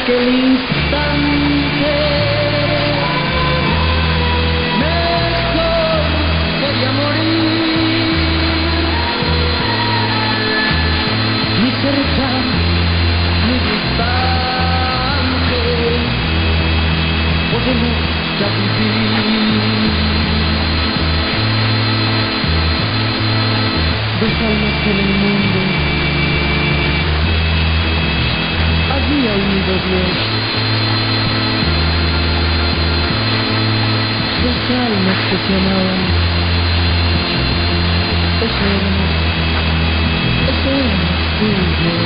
aquel instante mejor podía morir, ni cerca ni distante podemos ya vivir. Dos almas en el mundo, había unido Dios. Dos almas que se amaban. Eso era tuyo.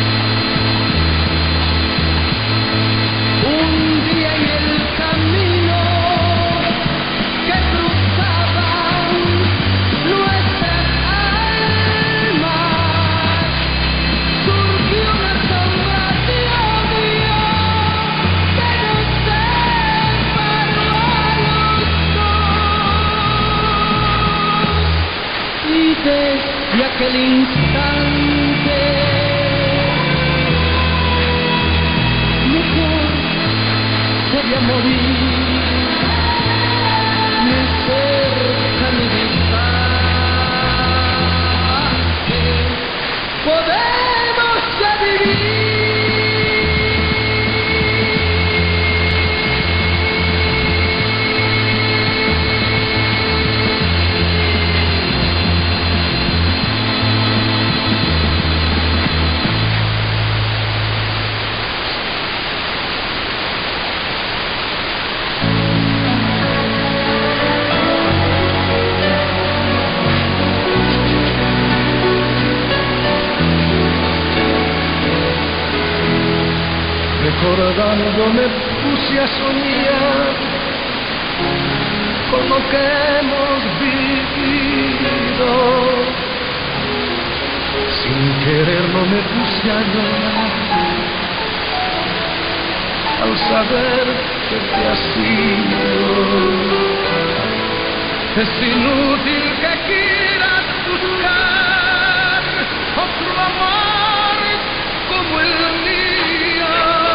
Un día en el camino que cruzaban nuestras almas, surgió una sombra de odio que nos separó a los dos. Y desde aquel instante mejor podía morir, ni cerca ni distante podemos ya vivir. Recordando me puse a soñar con lo que hemos vivido. Sin quererlo me puse a llorar al saber que te has ido. Es inútil que quieras buscar otro amor como el mío,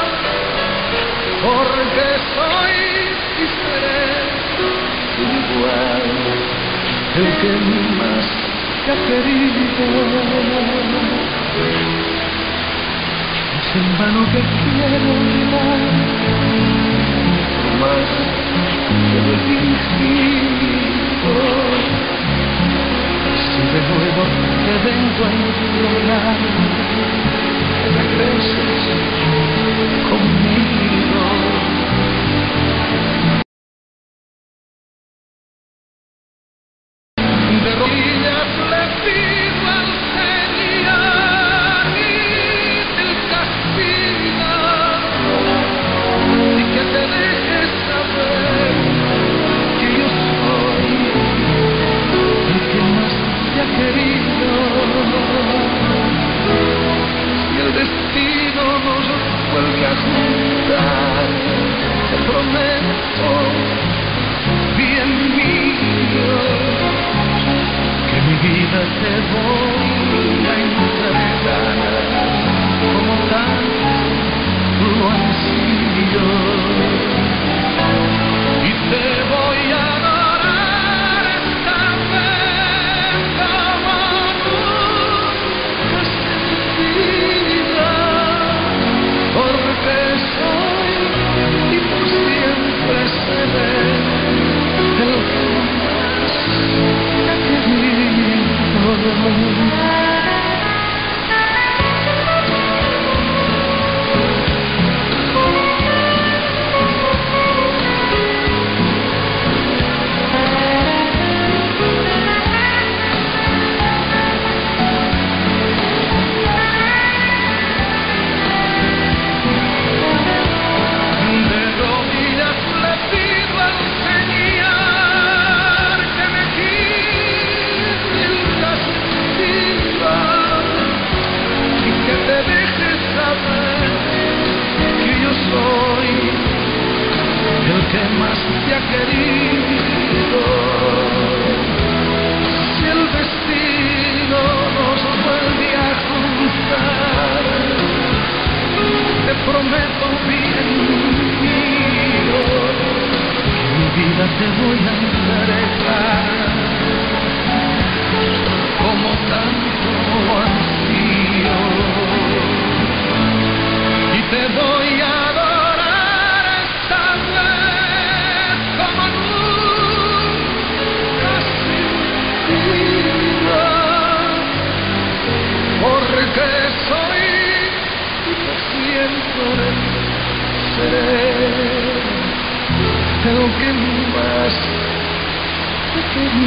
porque soy y seré igual el que más te ha querido. Es en vano que quiero olvidar, más que lo he fingido. Si de nuevo te vengo a implorar, regreses conmigo. De rodillas le pido al Señor y del castigo, y que te dejes saber que yo soy el que más te ha querido. Si el destino nos vida te voy a entregar, como tanto ansío, y te voy a adorar esta vez como nunca sentida, porque soy y por siempre seré lo que más he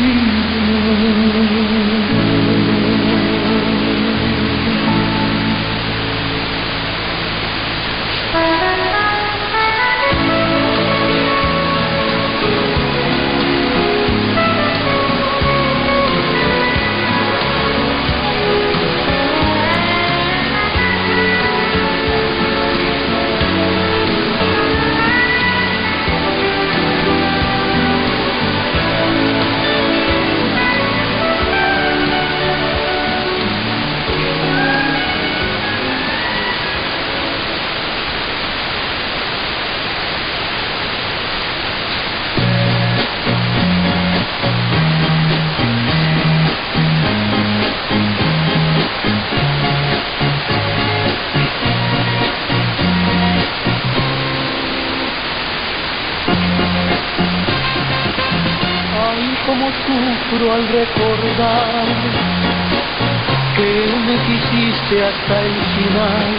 Como sufro al recordar que me quisiste hasta el final,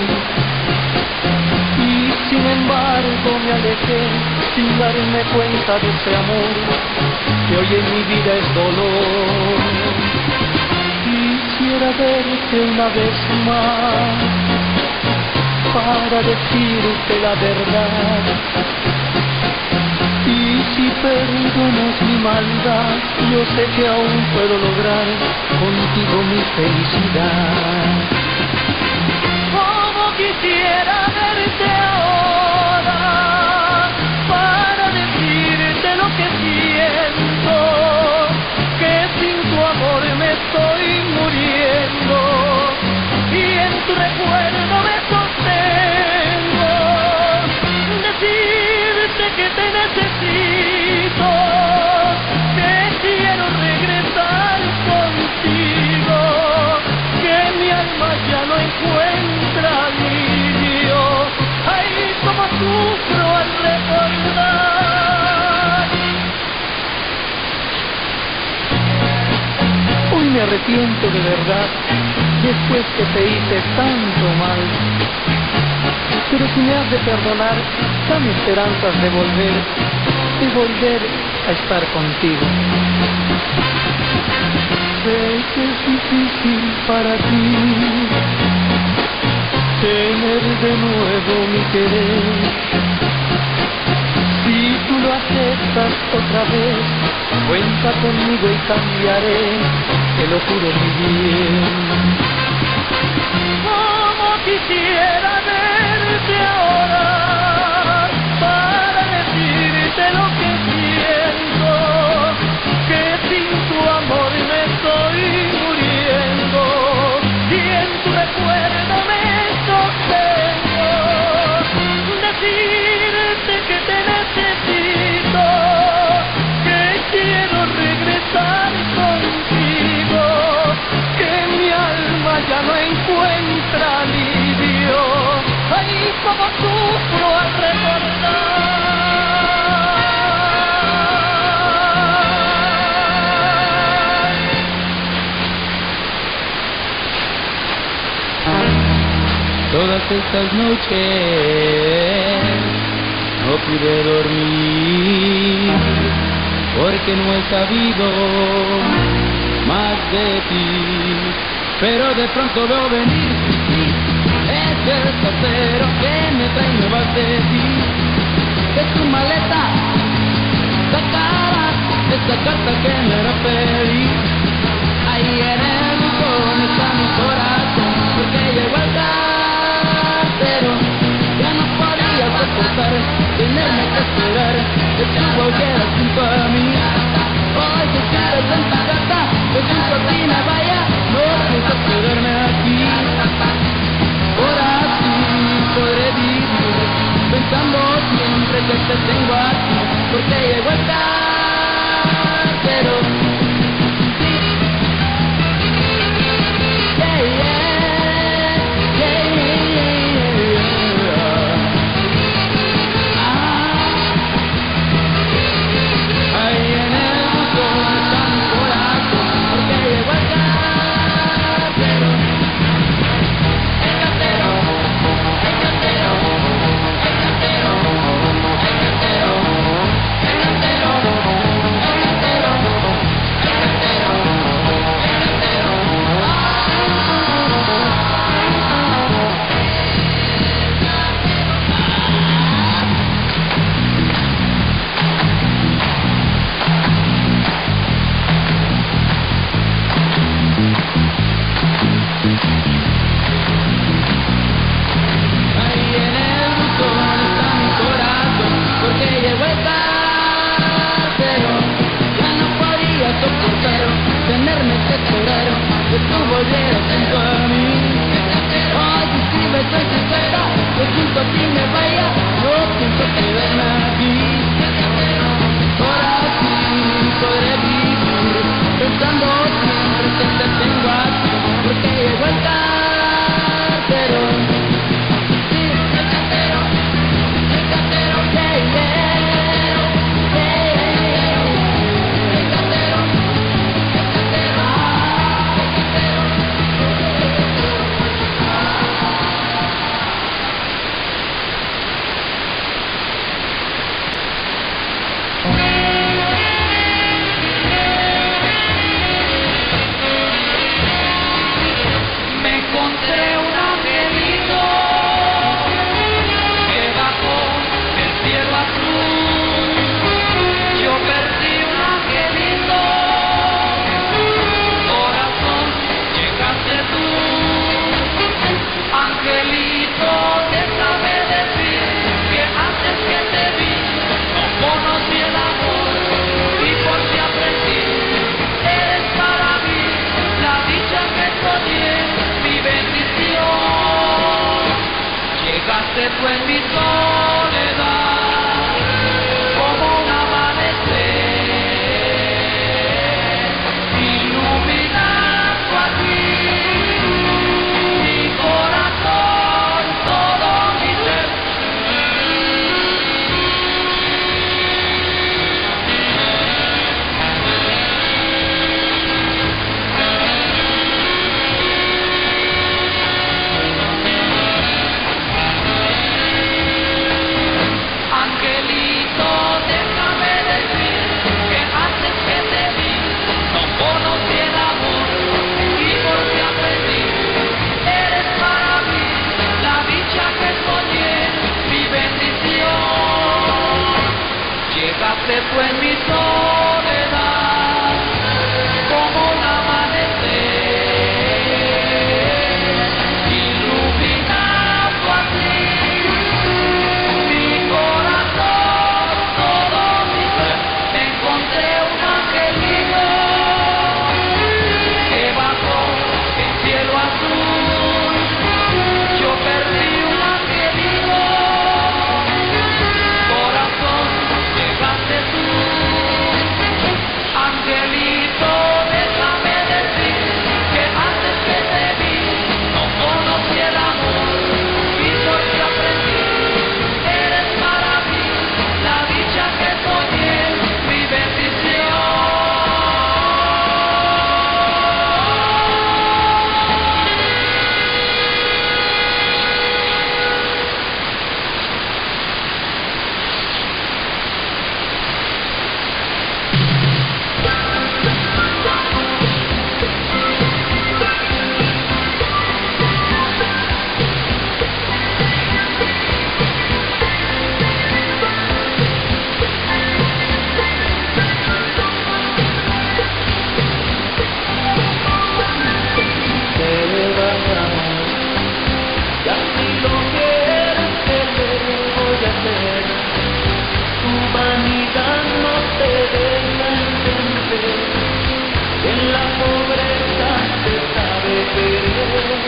y sin embargo me alejé sin darme cuenta de ese amor que hoy en mi vida es dolor. Quisiera verte una vez más para decirte la verdad, y si perdonas mi maldad, yo sé que aún puedo lograr contigo mi felicidad. Como quisiera verte ahora para decirte lo que siento, que sin tu amor me estoy muriendo y en tu recuerdo me sostengo. Decirte que te necesito, que quiero regresar contigo, que mi alma ya no encuentra alivio. Ay, como sufro al recordar. Hoy me arrepiento de verdad, después que te hice tanto mal. Pero si me has de perdonar, dame esperanzas de volver a estar contigo. Sé que es difícil para ti tener de nuevo mi querer. Si tú lo aceptas otra vez, cuenta conmigo y cambiaré, te lo juro mi bien. Como quisiera verte ahora para decirte lo que siento, que sin tu amor me estoy muriendo y en tu recuerdo me sostengo. Decirte que te necesito, que quiero regresar contigo, que mi alma ya no encuentra alivio. Ay, como sufro al recordar. Todas estas noches no pude dormir porque no he sabido más de ti, pero de pronto veo venir, es el cartero que me trae nuevas de ti. De tu maleta sacarás esta carta que me la pedí. Ahí en el buzón está mi corazón, porque llegó el cartero. Ya no podía soportar tenerme que esperar que tú volvieras junto a mí. Hoy que quieres en tu carta, que junto a ti me vaya, no piensas quedarme aquí. Por así podré vivir, pensando siempre que te tengo aquí, porque llegó el cartero. en mi soledad como un amanecer, iluminando así mi corazón, todo mi ser. Encontré un angelito que bajó en cielo azul. Yo perdí un angelito, corazón, llegaste tú. Angelito, déjame decir que antes que te vi no conocí el amor, y porque aprendí, eres para mí la dicha que soñé, mi bendición. Y así lo quieres, que le voy a hacer. Tu vanidad no te deja entender que en la pobreza se sabe querer.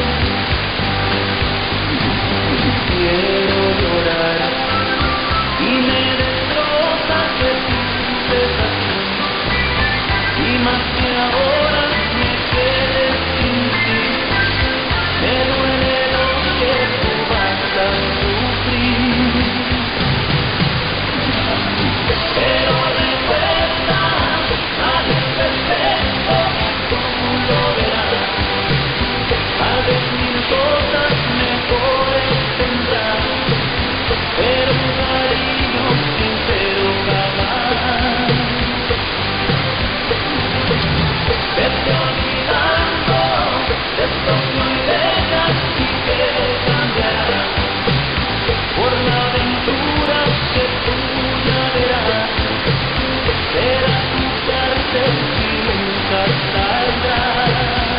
Quiero llorar y me destroza que sientes así, y más que ahora me quedes sin ti. Me duele lo que tú vas a sufrir, pero recuerda, nadie es perfecto, tú lo verás. Tal vez mil cosas mejores tendrás, pero un cariño sincero jamás. Vete olvidando de estos no ideas y que cambiarás por la aventura que tú ya verás. Será tu cárcel y nunca saldrás.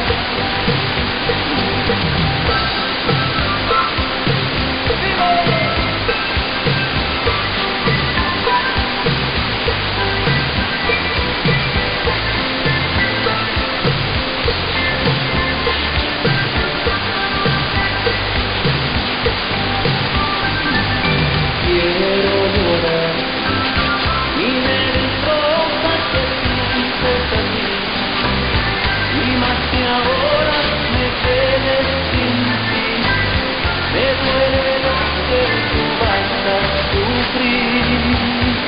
Quiero llorar y me destroza que sientes así, y más que ahora me quedes sin ti. Me duele lo que tú vas a sufrir,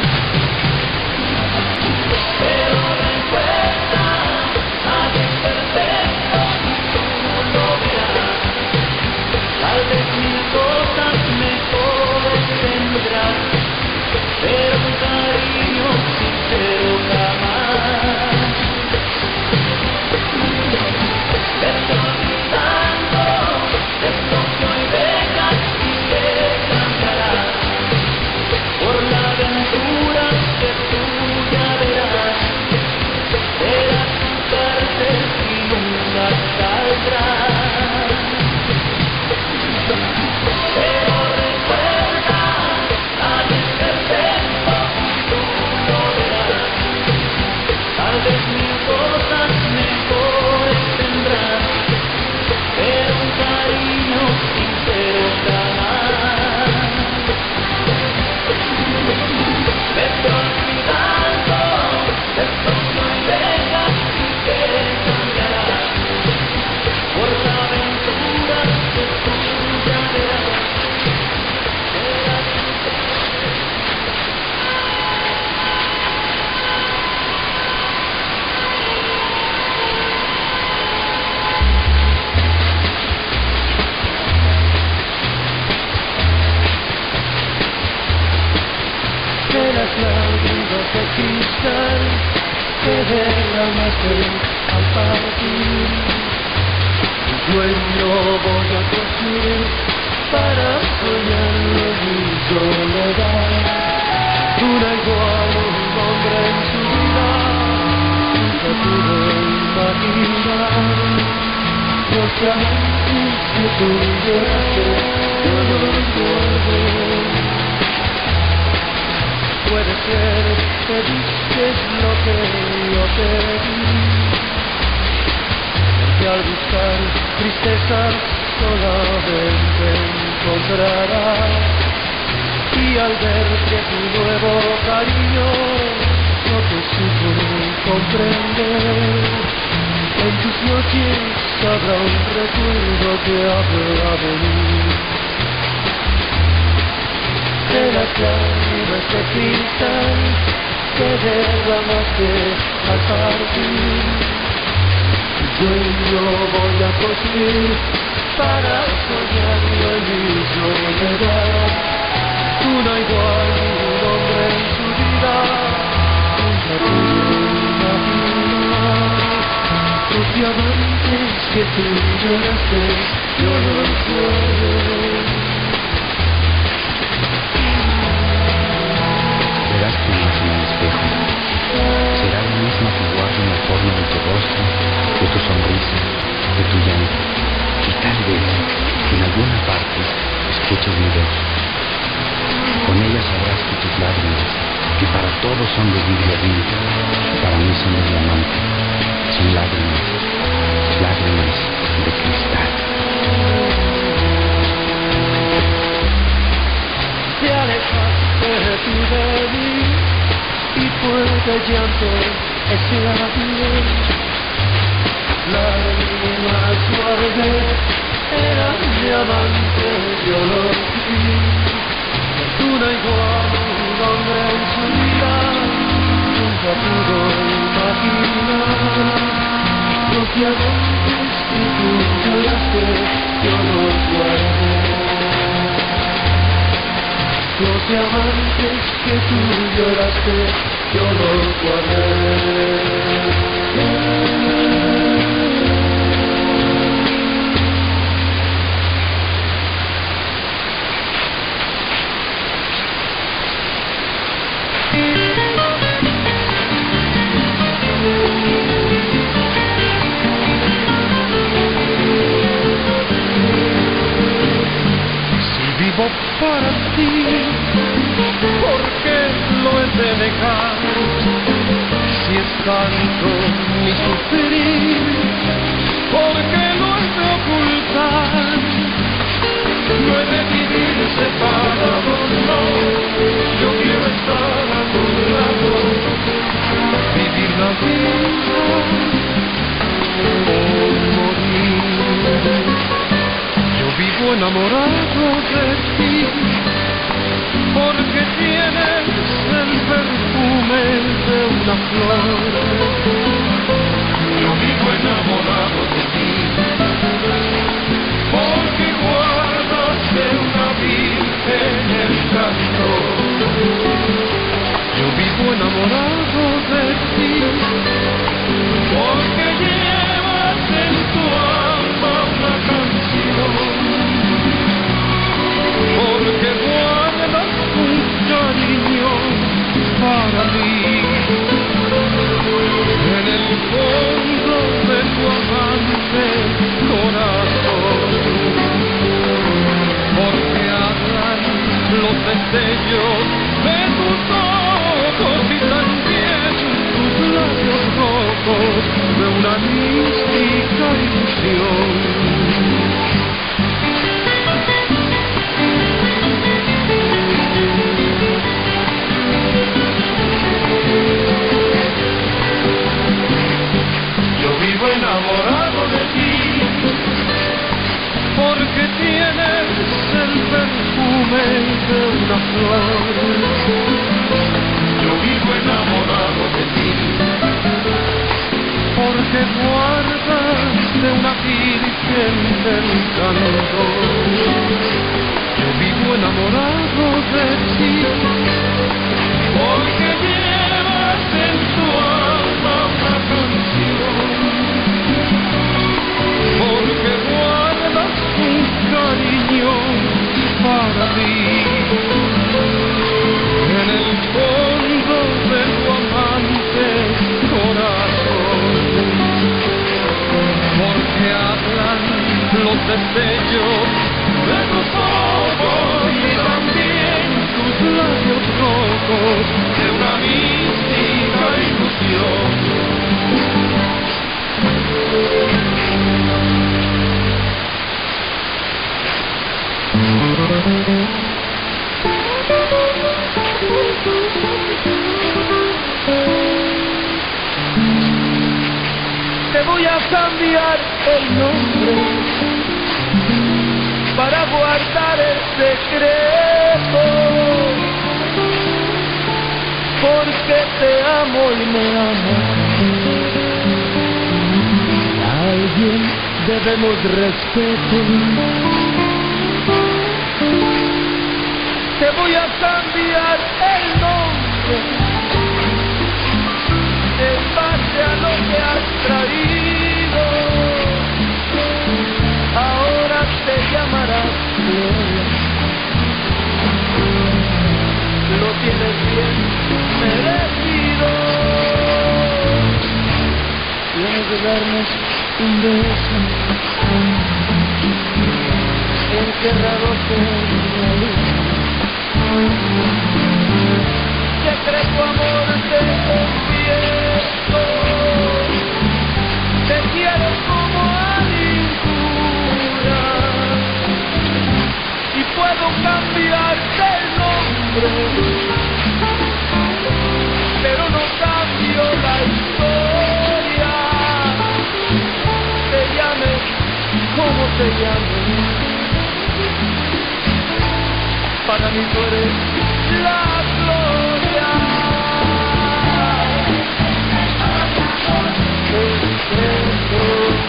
pero recuerda, nadie es perfecto y tú lo verás. Tal vez mil cosas mejores tendrás, pero un cariño sincero jamás. Vete olvidando de esto que hoy dejas y que cambiarás por la aventura que tú ya verás. Será tu cárcel y nunca saldrás. Pero recuerda, nadie es perfecto y tú lo verás. Tal vez mil cosas mejores tendrás, pero un cariño sincero jamás. Vete olvidando de estos no hay dejas y que cambiarás por la aventura que tú ya verás. De las lágrimas de cristal que derramaste al partir, sueño voy a construir para soñarlo mi soledad. Una igual un hombre en su vida nunca pudo imaginar. Los amantes que tú lloraste, yo no recuerdo. Puede ser que diste lo que yo te di, que al buscar tristeza solamente encontrarás. Y al ver que tu nuevo cariño no te supo comprender, en tus noches habrá un recuerdo que habrá venido de las lágrimas de cristal que derramaste al partir. Yo voy a construir para soñarlo el mismo lugar. Una igual un hombre en su vida nunca pudo imaginar. Los diamantes que tú lloraste, yo los recuerdo. Verás tu imagen en el espejo. Será la misma que guarda en la forma de tu rostro, de tu sonrisa, de tu llanto. Y tal vez, en alguna parte, escuches mi voz. Con ella sabrás que tus lágrimas, que para todos son de vidrio vivo, para mí son de diamante. Son lágrimas, lágrimas de cristal. Te alejaste tú de mí y puede llanto ese adiós. Lágrimas guardé, eran diamantes, yo los vi. Una igual un hombre en su vida nunca pudo imaginar. Los diamantes que tú lloraste, yo los guardé. Los diamantes que tú lloraste, yo los guardé. Para ti, porque lo he de dejar, si es tanto mi sufrir, porque lo he de ocultar, no he de vivir separado, no, yo quiero estar a tu lado, vivir la vida o morir. Yo vivo enamorado de ti, porque tienes el perfume de una flor. Yo vivo enamorado de ti, porque guardas de una virgen el canto. Yo vivo enamorado de ti, porque llevas en tu alma una canción. Porque guardas un cariño para mí en el fondo de tu amante corazón. Porque hablan los destellos de tus ojos y también tus labios rojos de una mística ilusión. Enamorado de ti, porque tienes el perfume de una flor. Yo vivo enamorado de ti, porque guardas de una virgen del canto. Yo vivo enamorado de ti, porque llevas en tu alma una canción. Porque guardas un cariño para mí en el voy a cambiar el nombre para guardar el secreto, porque te amo y me amas. A alguien debemos respeto. Te voy a cambiar el nombre en base a lo que has traído. Ahora te llamarás Gloria. Lo tienes bien merecido. Tienes que darnos un beso encerrados en la luz. Secreto amor te confieso, te quiero como a ninguna y puedo cambiarte el nombre, pero no cambio la historia, te llames como te llames. Para mí tú eres la gloria. Secreto.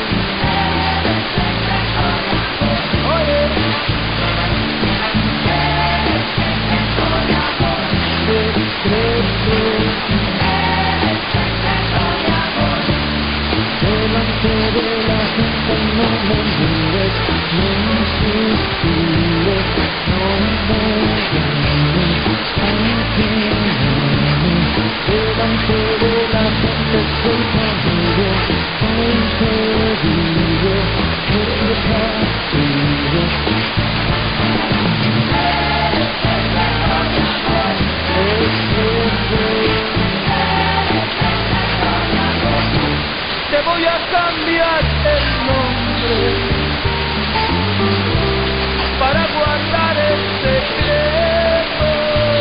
Oye. Secreto. Delante de la gente no me mires, no me suspires, no me llames, aunque delante de la gente soy tu amigo, hoy te digo que te castigo. Te voy a cambiar el nombre para guardar el secreto,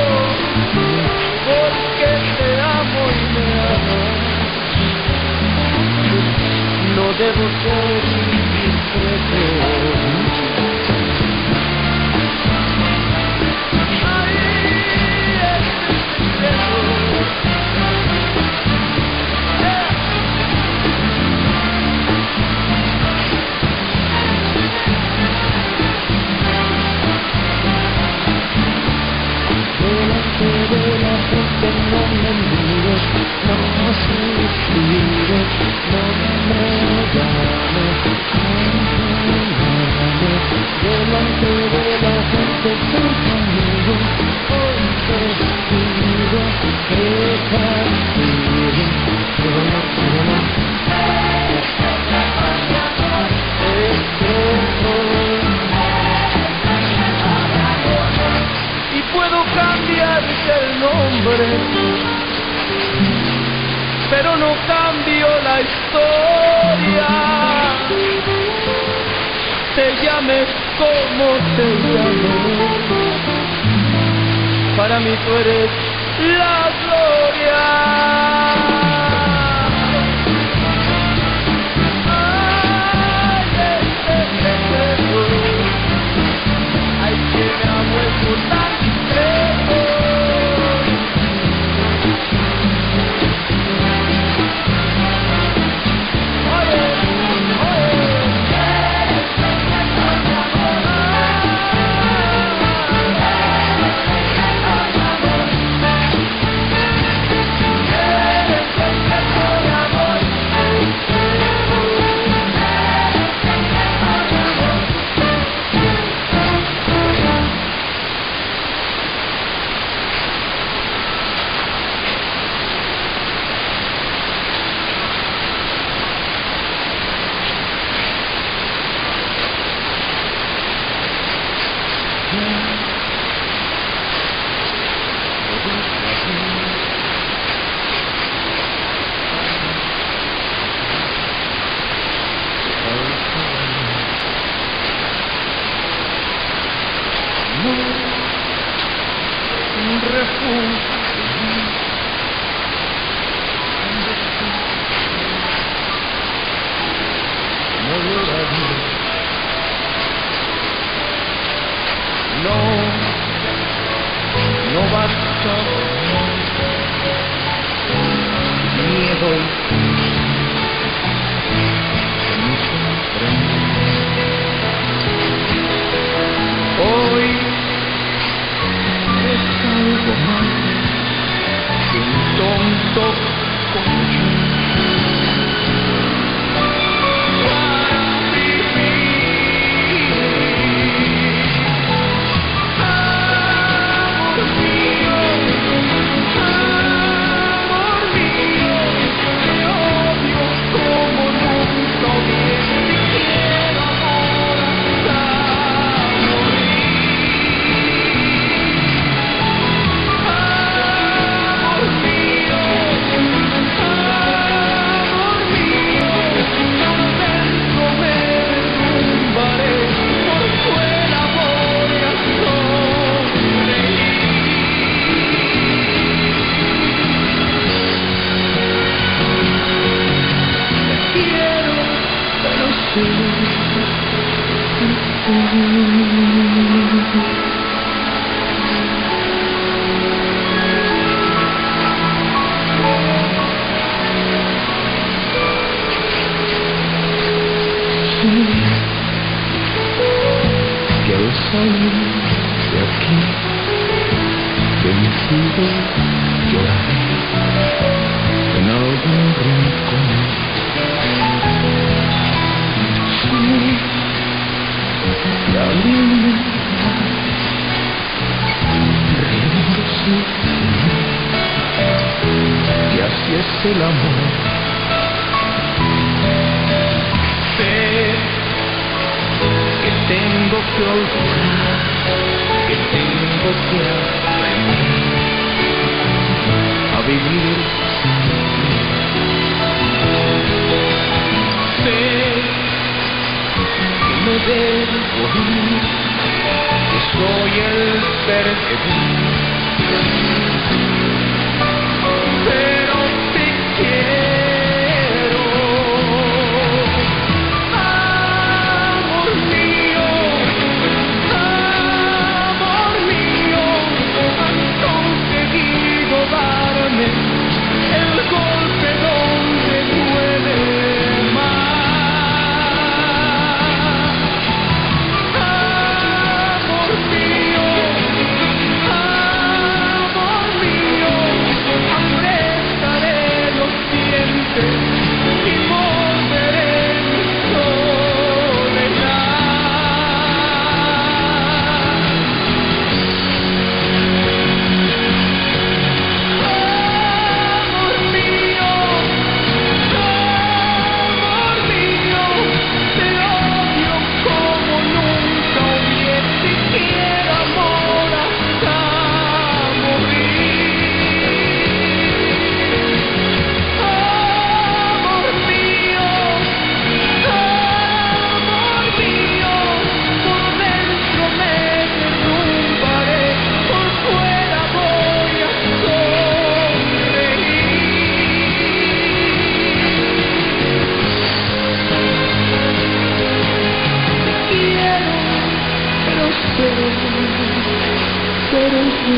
porque te amo y me amas. No debo ser indiscreto. De la gente no me mires, no me suspires, no me llames, delante de la gente soy conmigo, hoy te digo que castigo. Y puedo cambiarte el nombre, pero no cambio la historia. Te llames como te llames, para mí tú eres la gloria. conocido, lloraré en algún rincón. Sí, la linda, riendo sí, y así es el amor. Sé que tengo que olvidar, que tengo que aprender a vivir sin ti. Sé que me debo ir, que soy el perdedor, pero te quiero. Amor mío, has conseguido darme el golpe donde duele más. Amor mío, aprestaré los dientes y morderé mi soledad. Amor mío, te odio como nunca odié, si quiero amor hasta morir. Amor mío, por dentro me derrumbaré, por fuera voy a sonreír. Quiero, pero sé, pero sé.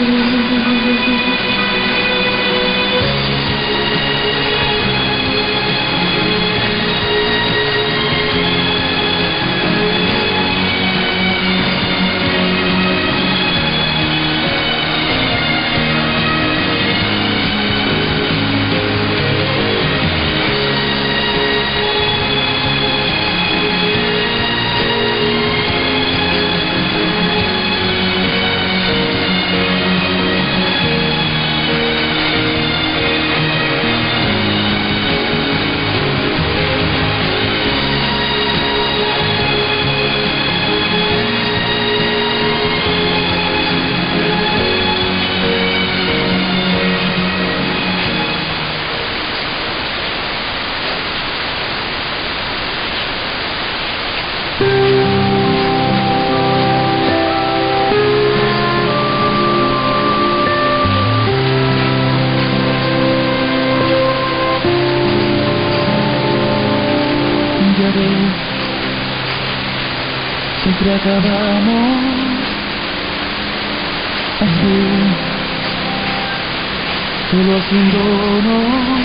Ya ves, siempre acabamos así, solo haciéndonos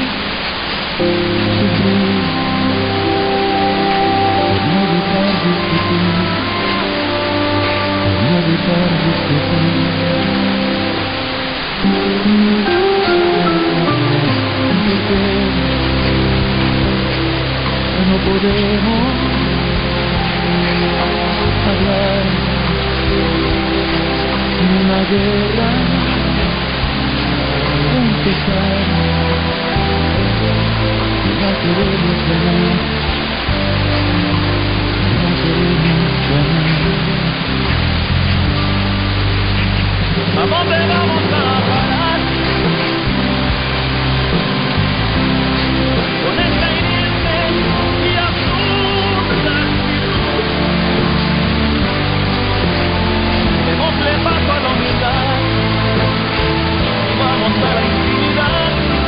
sufrir, por no evitar discutir, por no evitar discutir. No podemos hablar sin una guerra empezar. No queremos ganar, no queremos ganar. ¿A dónde vamos a parar? Con esta hiriente y absurda actitud, démosle paso a la humildad, vamos a la intimidad.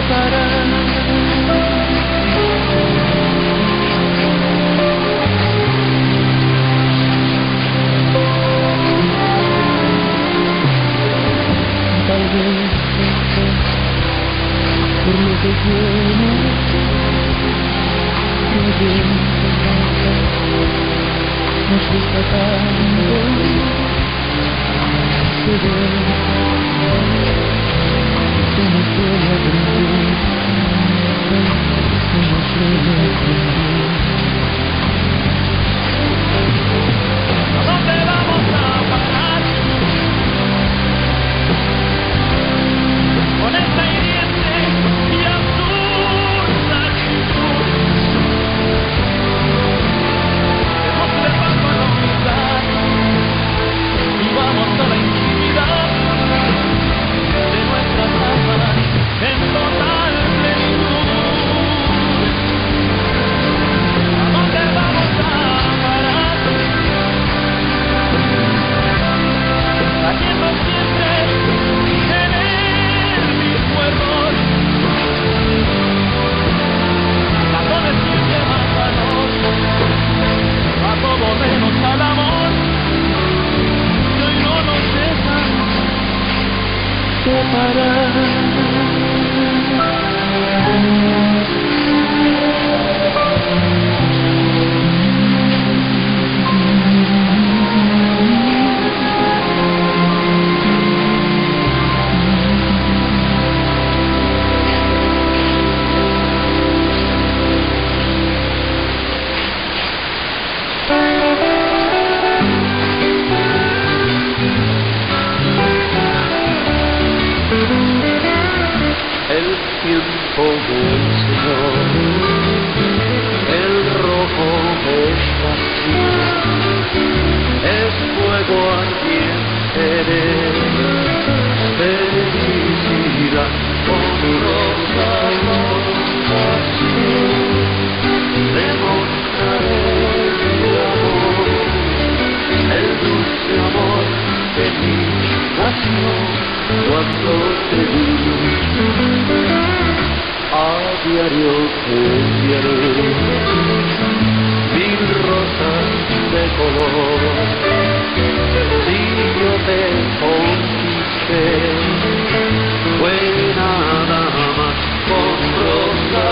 separar. Tal vez por lo que tiene nos gusta tanto que ver cómo suele aprender, cómo suele aprender. ¿A dónde vamos a parar? Con esta hiriente y absurda actitud. Dejemos el paso a la humildad y vamos a la intimidad de nuestras almas en total plenitud. ¿A dónde vamos a parar? Cayendo siempre en el mismo error, dándole siempre más valor a todo menos al amor, que hoy no nos deja Separar. El tiempo del Señor, el rojo esparcido, es fuego ardiente de felicidad, con rosa pasión, demostraré mi amor, el dulce amor de mi nación, cuando te vi. A diario te enviaré mil rosas de color. Si yo te conquisté, fue nada más con rosa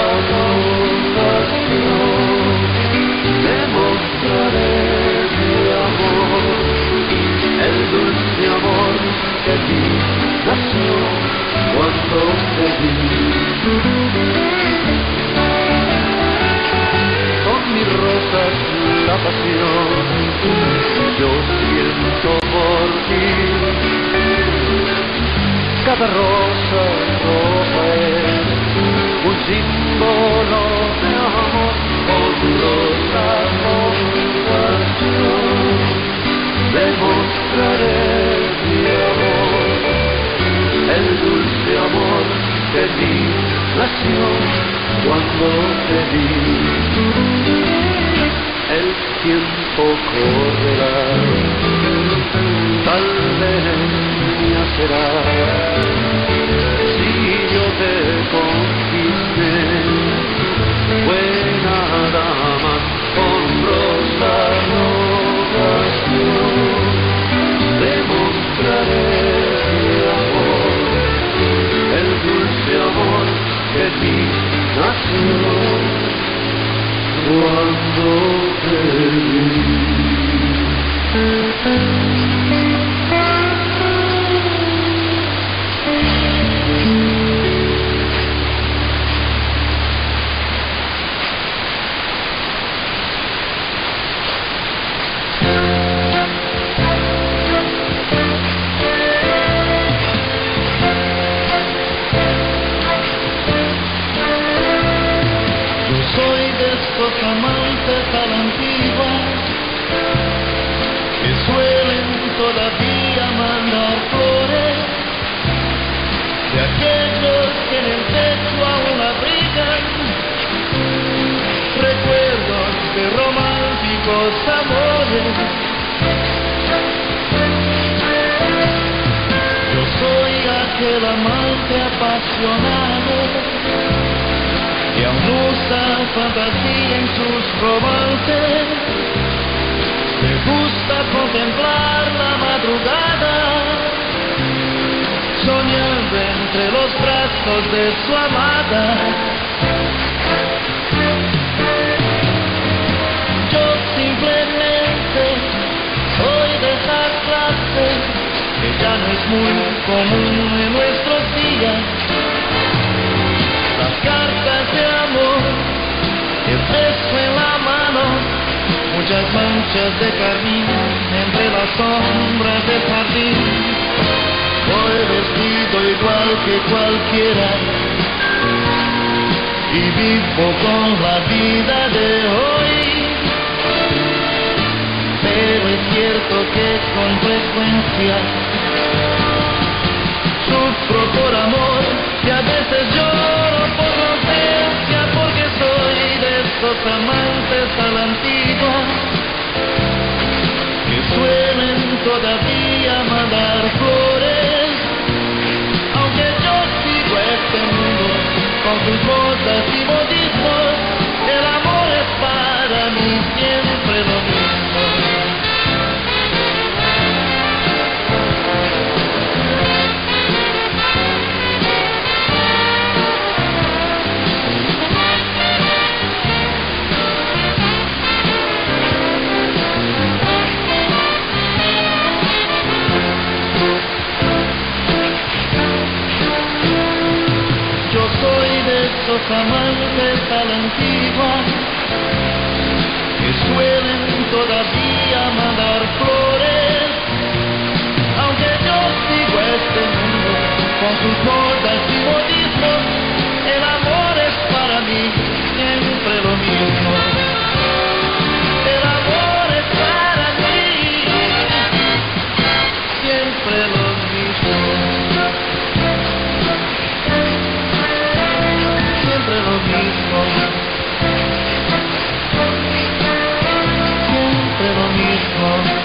pasión. Demostraré mi amor, el dulce amor que ti nació cuando te vi. Con mis rosas la pasión yo siento por ti. Cada rosa roja es un símbolo de amor. Con rosa pasión demostraré mi amor, el dulce amor de mi nación cuando te vi. El tiempo correrá, tal vez ya será, si yo te conquisté, fue nada más con rosa pasión. Demostraré mi amor, el dulce amor de mi nación cuando te vi. Los amantes a la antigua que suelen todavía mandar flores, de aquellos que en el techo aún abrigan recuerdos de románticos amores. Yo soy aquel amante apasionado que aún usa fantasía en sus romances. Me gusta contemplar la madrugada, soñando entre los brazos de su amada. Yo simplemente soy de esa clase que ya no es muy común en nuestros días. Las cartas de amor, el beso en la mano, muchas manchas de carmín entre las sombras del jardín. Voy vestido igual que cualquiera y vivo con la vida de hoy. Pero es cierto que con frecuencia sufro por amor y a veces lloro por ausencia, porque soy de esos amantes a la antigua que suelen todavía mandar flores. Aunque yo sigo este mundo con sus modas y modismos, el amor es para mí siempre lo mismo. Los amantes a la antigua que suelen todavía mandar flores. Aunque yo sigo este mundo con sus modas y modismos, el amor es para mí siempre lo mismo. El amor es para mí siempre lo mismo. Siempre lo mismo, siempre lo mismo.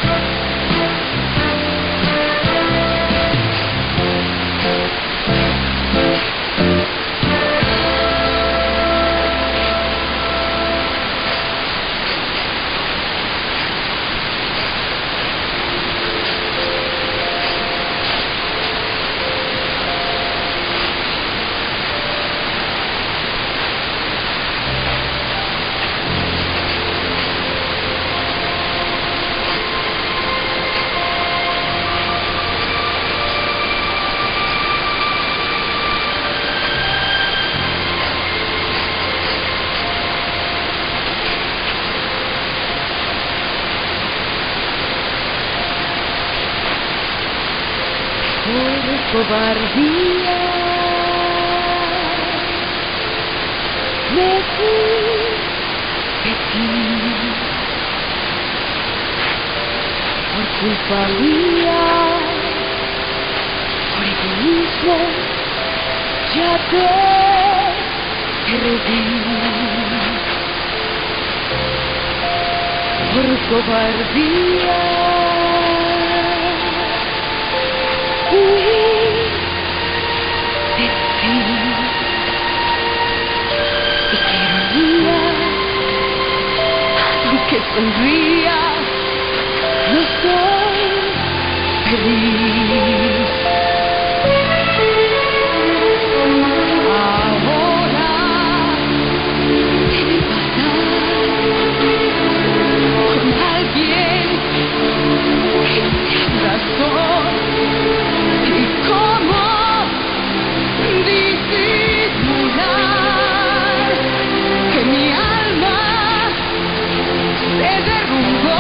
Cobardía, me fui de ti, por culpa mía, por egoísmo, ya te perdí, por cobardía. Que sonría, no soy feliz. Ahora debe pasar con alguien que te abrazó. ¿Y cómo disimular que mi alma se derrumbó?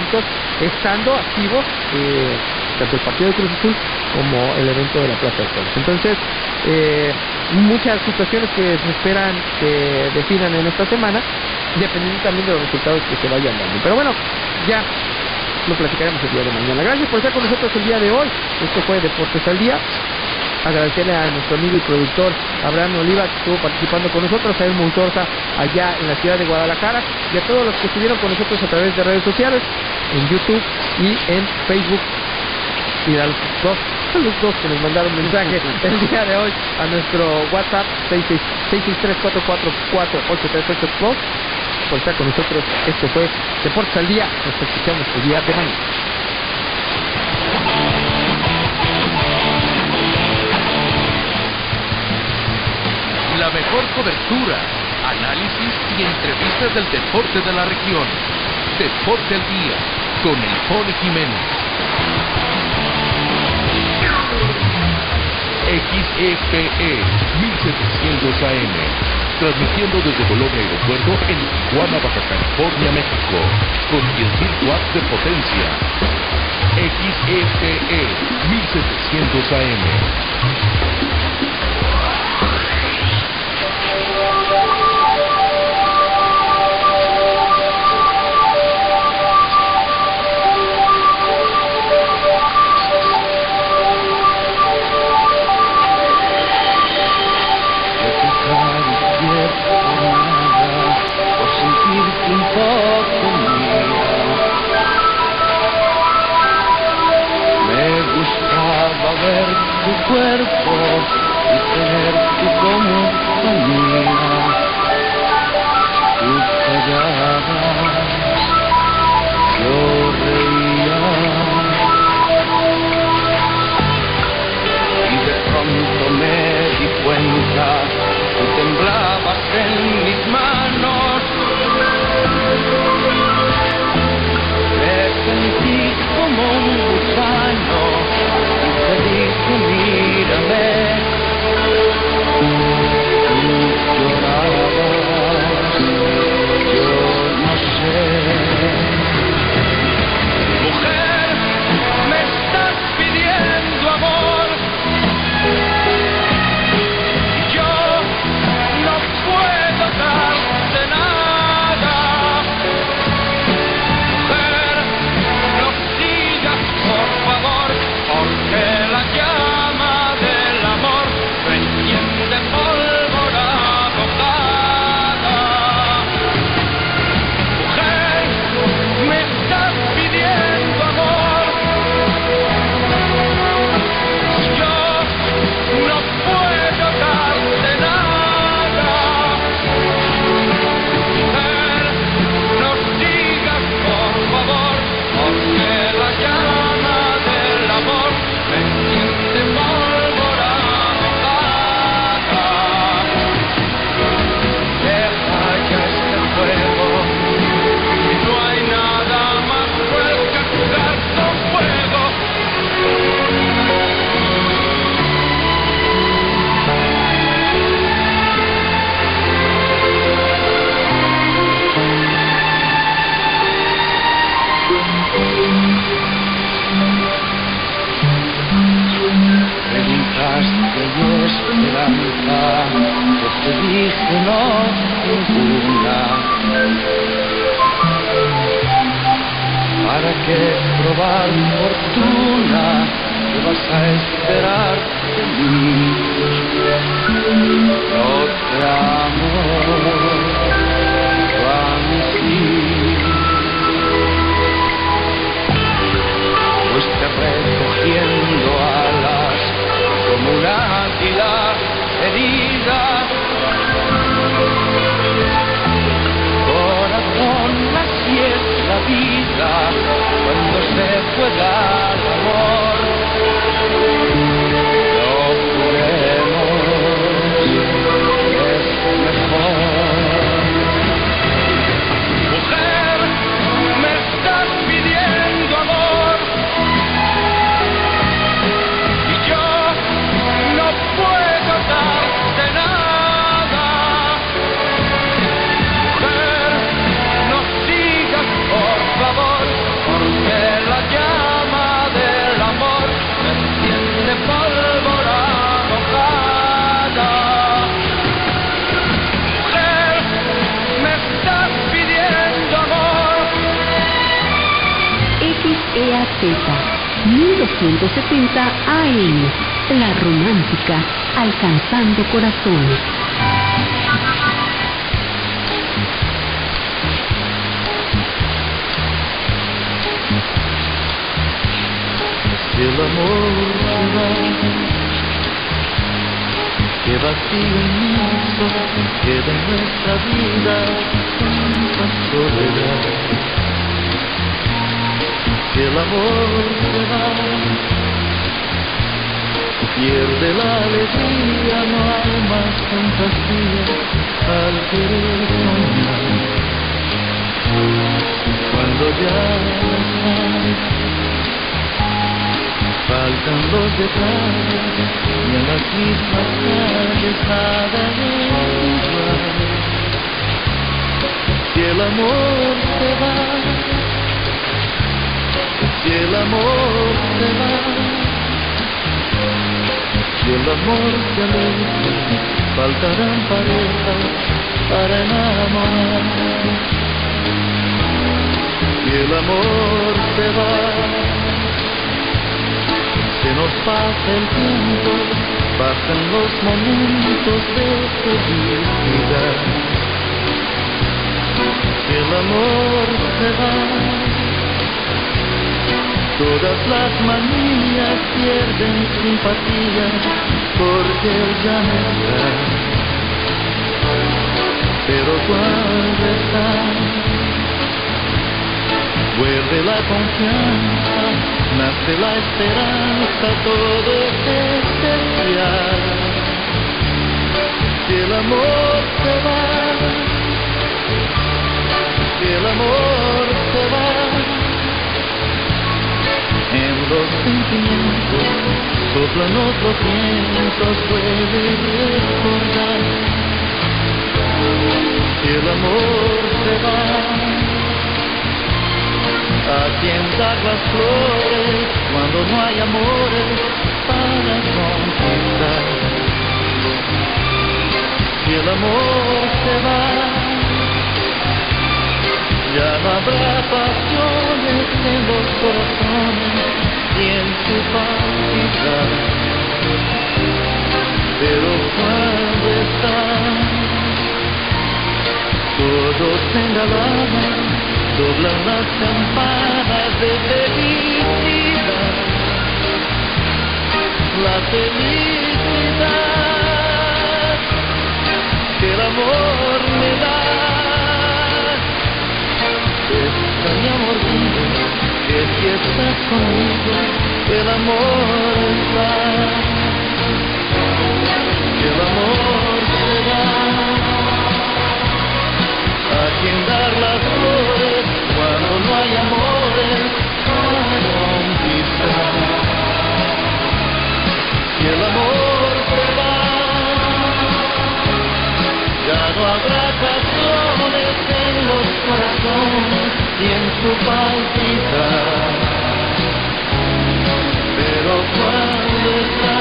eventos, estando activos tanto el partido de Cruz Azul como el evento de la Plaza de Toros. Entonces, muchas situaciones que se esperan que definan en esta semana, dependiendo también de los resultados que se vayan dando. Pero bueno, ya lo platicaremos el día de mañana. Gracias por estar con nosotros el día de hoy. Esto fue Deportes al Día. Agradecerle a nuestro amigo y productor Abraham Oliva, que estuvo participando con nosotros, a El Montorza allá en la ciudad de Guadalajara, y a todos los que estuvieron con nosotros a través de redes sociales, en YouTube y en Facebook, y a los dos que nos mandaron mensaje el día de hoy a nuestro WhatsApp 663-444-8382 por estar con nosotros. Esto fue Deportes al Día. Nos escuchamos el día de mañana. La mejor cobertura, análisis y entrevistas del deporte de la región. Deporte al Día con el Pony Jiménez. XEPE 1700 AM, transmitiendo desde Bolonia Aeropuerto en Tijuana, Baja California, México, con 10.000 watts de potencia. XEPE 1700 AM. Ver tu cuerpo y tener tu compañía, tú callabas, yo reía, y de pronto me di cuenta, tú temblabas en mis manos, me sentí como un gusano. Te dije, mírame, tú llorabas, yo no sé. Mujer, me estás pidiendo amor, y yo no puedo darte nada. Mujer, no sigas, por favor, porque la llama del amor se enciende pólvora bocada. Mujer, me estás pidiendo amor, yo no puedo darte nada. Mujer, no sigas, por favor, porque la llama del amor se enciende pólvora bocada. Deja ya este fuego, no hay nada más cruel que jugar con fuego. Preguntaste mi esperanza, yo te dije no, ninguna. ¿Para qué probar fortuna? ¿Qué vas a esperar de mí? No te amo, yo a mí sí. Fuiste recogiendo alas como un águila herida. Corazón, así es la vida cuando se juega al amor. No juremos, es mejor. KZ 1270 AM, la romántica, alcanzando corazones. Si el amor se va, que vacío inmenso queda en nuestra vida tanta soledad. Si el amor se va, pierde la alegría, no hay más fantasía al querer soñar. Cuando ya no está, faltan los detalles y en las mismas calles nada es igual. Si el amor se va, si el amor se va, si el amor se aleja, faltarán parejas para enamorar. Si el amor se va, se nos pasa el tiempo, pasan los momentos de felicidad. Si el amor se va, todas las manías pierden simpatía, porque él ya no está. Pero cuando está, vuelve la confianza, nace la esperanza, todo es especial. Si el amor se va, si el amor se va, en los sentimientos soplan otros vientos, puede recordar. Si el amor se va, ¿a quién dar las flores cuando no hay amores para conquistar? Si el amor se va, ya no habrá pasiones en los corazones y en su palpitar. Pero cuando está, todos se engalanan, doblan las campanas de felicidad. La felicidad que el amor me da es mi amor mío, que si estás conmigo el amor está. Que el amor se da, ¿a quién dar las flores cuando no hay amores para conquistar? Si el amor se va, ya no habrá canciones en los corazones y en su palpitar. Pero cuando está,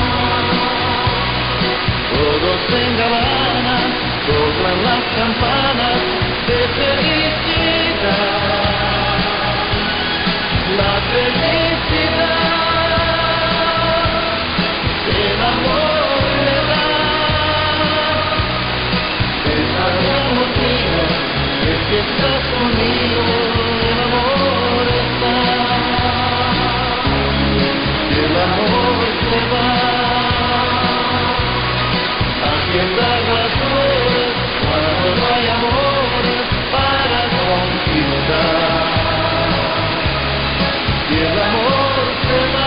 todos se engalanan, tocan las campanas de felicidad. La felicidad que el amor me da, esa mi amor mío, es que estás conmigo, el amor está. Si el amor se va, ¿a quién dar las flores cuando no hay amores para conquistar? Si el amor se va,